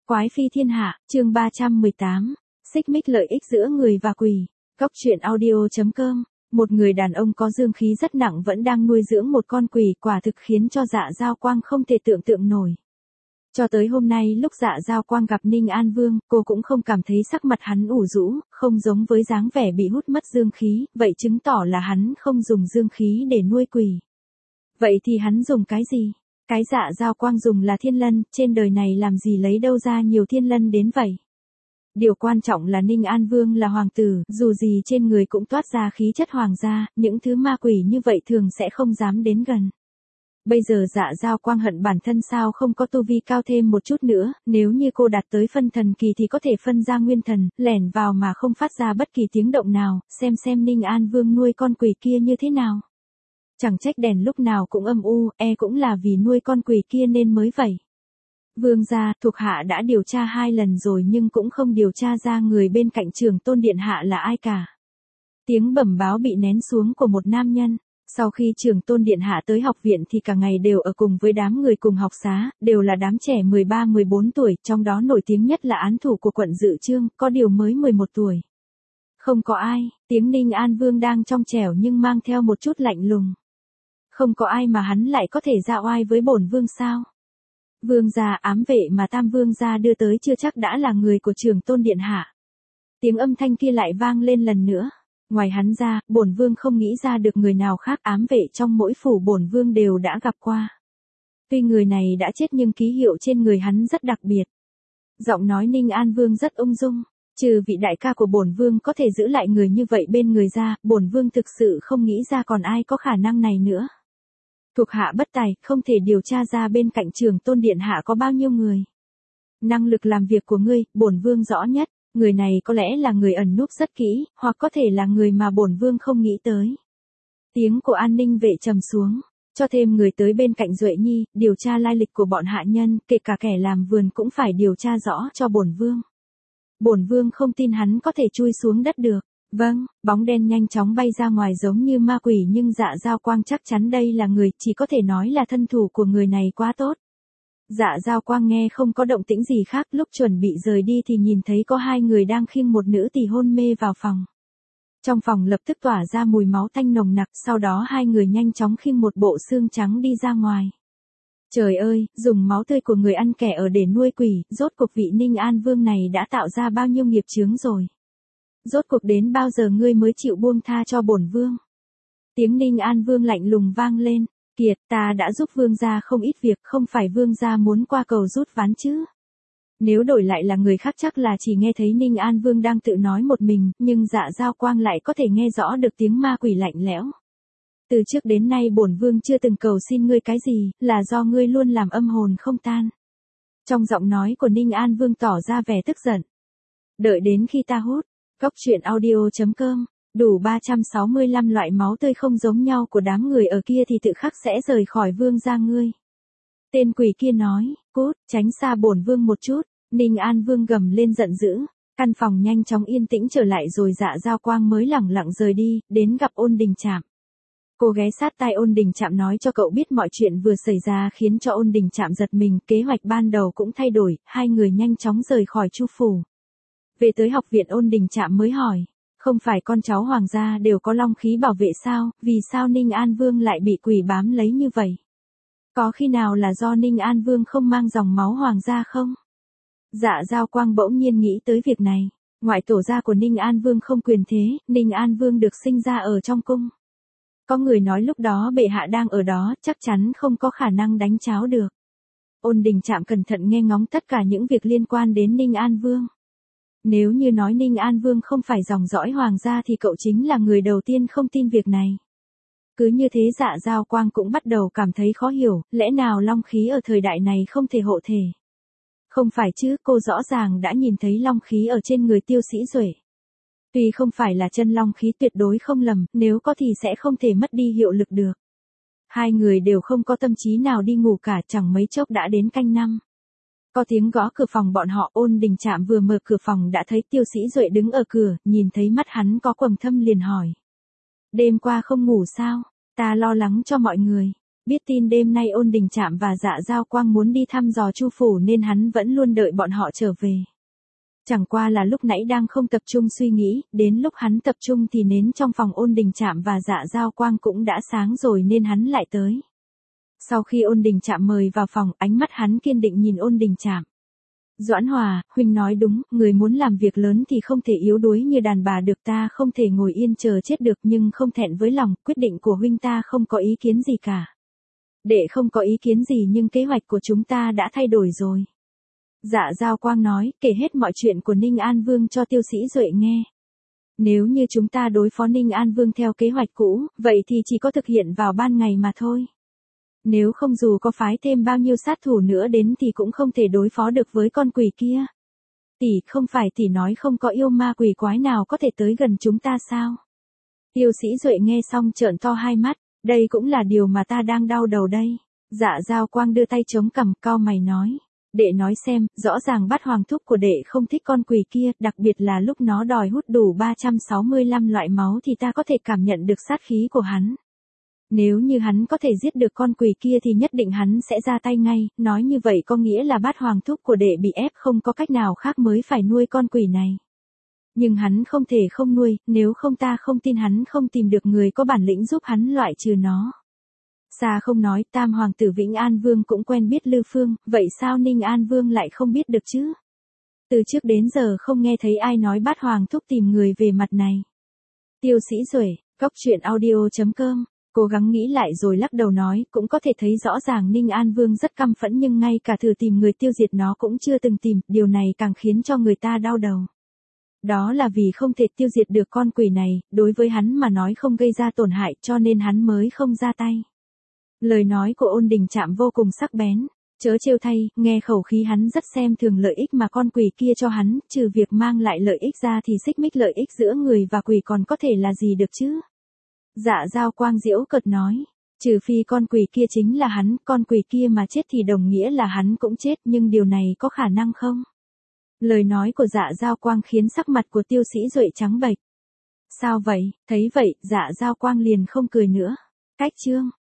Quái phi thiên hạ, chương 318, xích mích lợi ích giữa người và quỷ. Góc truyện audio.com. Một người đàn ông có dương khí rất nặng vẫn đang nuôi dưỡng một con quỷ, quả thực khiến cho Dạ Giao Quang không thể tưởng tượng nổi. Cho tới hôm nay lúc Dạ Giao Quang gặp Ninh An Vương, cô cũng không cảm thấy sắc mặt hắn ủ rũ, không giống với dáng vẻ bị hút mất dương khí, vậy chứng tỏ là hắn không dùng dương khí để nuôi quỷ. Vậy thì hắn dùng cái gì? Cái Dạ Giao Quang dùng là thiên lân, trên đời này làm gì lấy đâu ra nhiều thiên lân đến vậy. Điều quan trọng là Ninh An Vương là hoàng tử, dù gì trên người cũng toát ra khí chất hoàng gia, những thứ ma quỷ như vậy thường sẽ không dám đến gần. Bây giờ Dạ Giao Quang hận bản thân sao không có tu vi cao thêm một chút nữa, nếu như cô đạt tới phân thần kỳ thì có thể phân ra nguyên thần, lẻn vào mà không phát ra bất kỳ tiếng động nào, xem Ninh An Vương nuôi con quỷ kia như thế nào. Chẳng trách đèn lúc nào cũng âm u, cũng là vì nuôi con quỷ kia nên mới vậy. Vương gia, thuộc hạ đã điều tra 2 lần rồi nhưng cũng không điều tra ra người bên cạnh Trường Tôn điện hạ là ai cả. Tiếng bẩm báo bị nén xuống của một nam nhân. Sau khi Trường Tôn điện hạ tới học viện thì cả ngày đều ở cùng với đám người cùng học xá, đều là đám trẻ 13-14 tuổi, trong đó nổi tiếng nhất là án thủ của quận Dự Chương, có điều mới 11 tuổi. Không có ai, tiếng Ninh An Vương đang trong trẻo nhưng mang theo một chút lạnh lùng. Không có ai mà hắn lại có thể ra oai với bổn vương sao? Vương gia, ám vệ mà Tam Vương gia đưa tới chưa chắc đã là người của Trường Tôn điện hạ. Tiếng âm thanh kia lại vang lên lần nữa. Ngoài hắn ra, bổn vương không nghĩ ra được người nào khác, ám vệ trong mỗi phủ bổn vương đều đã gặp qua. Tuy người này đã chết nhưng ký hiệu trên người hắn rất đặc biệt. Giọng nói Ninh An Vương rất ung dung. Trừ vị đại ca của bổn vương có thể giữ lại người như vậy bên người ra, bổn vương thực sự không nghĩ ra còn ai có khả năng này nữa. Thuộc hạ bất tài, không thể điều tra ra bên cạnh Trường Tôn điện hạ có bao nhiêu người. Năng lực làm việc của ngươi, bổn vương rõ nhất, người này có lẽ là người ẩn núp rất kỹ, hoặc có thể là người mà bổn vương không nghĩ tới. Tiếng của an ninh vệ trầm xuống, cho thêm người tới bên cạnh Duệ Nhi, điều tra lai lịch của bọn hạ nhân, kể cả kẻ làm vườn cũng phải điều tra rõ cho bổn vương. Bổn vương không tin hắn có thể chui xuống đất được. Vâng, bóng đen nhanh chóng bay ra ngoài giống như ma quỷ nhưng Dạ Giao Quang chắc chắn đây là người, chỉ có thể nói là thân thủ của người này quá tốt. Dạ Giao Quang nghe không có động tĩnh gì khác, lúc chuẩn bị rời đi thì nhìn thấy có 2 người đang khiêng một nữ tỳ hôn mê vào phòng. Trong phòng lập tức tỏa ra mùi máu tanh nồng nặc, sau đó 2 người nhanh chóng khiêng một bộ xương trắng đi ra ngoài. Trời ơi, dùng máu tươi của người ăn kẻ ở để nuôi quỷ, rốt cuộc vị Ninh An Vương này đã tạo ra bao nhiêu nghiệp chướng rồi. Rốt cuộc đến bao giờ ngươi mới chịu buông tha cho bổn vương? Tiếng Ninh An Vương lạnh lùng vang lên. Kiệt, ta đã giúp vương gia không ít việc, không phải vương gia muốn qua cầu rút ván chứ? Nếu đổi lại là người khác chắc là chỉ nghe thấy Ninh An Vương đang tự nói một mình, nhưng Dạ Giao Quang lại có thể nghe rõ được tiếng ma quỷ lạnh lẽo. Từ trước đến nay bổn vương chưa từng cầu xin ngươi cái gì, là do ngươi luôn làm âm hồn không tan. Trong giọng nói của Ninh An Vương tỏ ra vẻ tức giận. Đợi đến khi ta hút. Góc truyện audio.com, đủ 365 loại máu tươi không giống nhau của đám người ở kia thì tự khắc sẽ rời khỏi vương gia ngươi. Tên quỷ kia nói, cút, tránh xa bổn vương một chút. Ninh An Vương gầm lên giận dữ, căn phòng nhanh chóng yên tĩnh trở lại rồi Dạ Giao Quang mới lẳng lặng rời đi, đến gặp Ôn Đình Trạm. Cô ghé sát tai Ôn Đình Trạm nói cho cậu biết mọi chuyện vừa xảy ra khiến cho Ôn Đình Trạm giật mình, kế hoạch ban đầu cũng thay đổi, 2 người nhanh chóng rời khỏi Chu phủ. Về tới học viện Ôn Đình Trạm mới hỏi, không phải con cháu hoàng gia đều có long khí bảo vệ sao, vì sao Ninh An Vương lại bị quỷ bám lấy như vậy? Có khi nào là do Ninh An Vương không mang dòng máu hoàng gia không? Dạ Giao Quang bỗng nhiên nghĩ tới việc này, ngoại tổ gia của Ninh An Vương không quyền thế, Ninh An Vương được sinh ra ở trong cung. Có người nói lúc đó bệ hạ đang ở đó, chắc chắn không có khả năng đánh cháo được. Ôn Đình Trạm cẩn thận nghe ngóng tất cả những việc liên quan đến Ninh An Vương. Nếu như nói Ninh An Vương không phải dòng dõi hoàng gia thì cậu chính là người đầu tiên không tin việc này. Cứ như thế Dạ Giao Quang cũng bắt đầu cảm thấy khó hiểu, lẽ nào long khí ở thời đại này không thể hộ thể? Không phải chứ, cô rõ ràng đã nhìn thấy long khí ở trên người Tiêu Sĩ Duệ. Tuy không phải là chân long khí tuyệt đối không lầm, nếu có thì sẽ không thể mất đi hiệu lực được. 2 người đều không có tâm trí nào đi ngủ cả, chẳng mấy chốc đã đến canh 5. Có tiếng gõ cửa phòng bọn họ, Ôn Đình Trạm vừa mở cửa phòng đã thấy Tiêu Sĩ Duệ đứng ở cửa, nhìn thấy mắt hắn có quầng thâm liền hỏi. Đêm qua không ngủ sao? Ta lo lắng cho mọi người. Biết tin đêm nay Ôn Đình Trạm và Dạ Giao Quang muốn đi thăm dò Chu phủ nên hắn vẫn luôn đợi bọn họ trở về. Chẳng qua là lúc nãy đang không tập trung suy nghĩ, đến lúc hắn tập trung thì nến trong phòng Ôn Đình Trạm và Dạ Giao Quang cũng đã sáng rồi nên hắn lại tới. Sau khi Ôn Đình Trạm mời vào phòng, ánh mắt hắn kiên định nhìn Ôn Đình Trạm. Doãn Hòa, huynh nói đúng, người muốn làm việc lớn thì không thể yếu đuối như đàn bà được, ta không thể ngồi yên chờ chết được, nhưng không thẹn với lòng, quyết định của huynh ta không có ý kiến gì cả. Đệ không có ý kiến gì nhưng kế hoạch của chúng ta đã thay đổi rồi. Dạ Giao Quang nói, kể hết mọi chuyện của Ninh An Vương cho Tiêu Sĩ Duệ nghe. Nếu như chúng ta đối phó Ninh An Vương theo kế hoạch cũ, vậy thì chỉ có thực hiện vào ban ngày mà thôi. Nếu không dù có phái thêm bao nhiêu sát thủ nữa đến thì cũng không thể đối phó được với con quỷ kia. Tỷ, không phải tỷ nói không có yêu ma quỷ quái nào có thể tới gần chúng ta sao? Tiêu Sĩ Duệ nghe xong trợn to hai mắt, đây cũng là điều mà ta đang đau đầu đây. Dạ Giao Quang đưa tay chống cằm, cau mày nói. Đệ nói xem, rõ ràng Bát Hoàng thúc của đệ không thích con quỷ kia, đặc biệt là lúc nó đòi hút đủ 365 loại máu thì ta có thể cảm nhận được sát khí của hắn. Nếu như hắn có thể giết được con quỷ kia thì nhất định hắn sẽ ra tay ngay, nói như vậy có nghĩa là Bát Hoàng thúc của đệ bị ép không có cách nào khác mới phải nuôi con quỷ này. Nhưng hắn không thể không nuôi, nếu không ta không tin hắn không tìm được người có bản lĩnh giúp hắn loại trừ nó. Xa không nói, Tam Hoàng tử Vĩnh An Vương cũng quen biết Lư Phương, vậy sao Ninh An Vương lại không biết được chứ? Từ trước đến giờ không nghe thấy ai nói Bát Hoàng thúc tìm người về mặt này. Tiêu Sĩ Duệ, goctruyện.audio.com, cố gắng nghĩ lại rồi lắc đầu nói, cũng có thể thấy rõ ràng Ninh An Vương rất căm phẫn nhưng ngay cả thử tìm người tiêu diệt nó cũng chưa từng tìm, điều này càng khiến cho người ta đau đầu. Đó là vì không thể tiêu diệt được con quỷ này, đối với hắn mà nói không gây ra tổn hại cho nên hắn mới không ra tay. Lời nói của Ôn Đình Trạm vô cùng sắc bén, chớ trêu thay, nghe khẩu khí hắn rất xem thường lợi ích mà con quỷ kia cho hắn, trừ việc mang lại lợi ích ra thì xích mích lợi ích giữa người và quỷ còn có thể là gì được chứ? Dạ Giao Quang giễu cợt nói, trừ phi con quỷ kia chính là hắn, con quỷ kia mà chết thì đồng nghĩa là hắn cũng chết, nhưng điều này có khả năng không? Lời nói của Dạ Giao Quang khiến sắc mặt của Tiêu Sĩ Duệ trắng bệch. Sao vậy? Thấy vậy, Dạ Giao Quang liền không cười nữa. Cách chương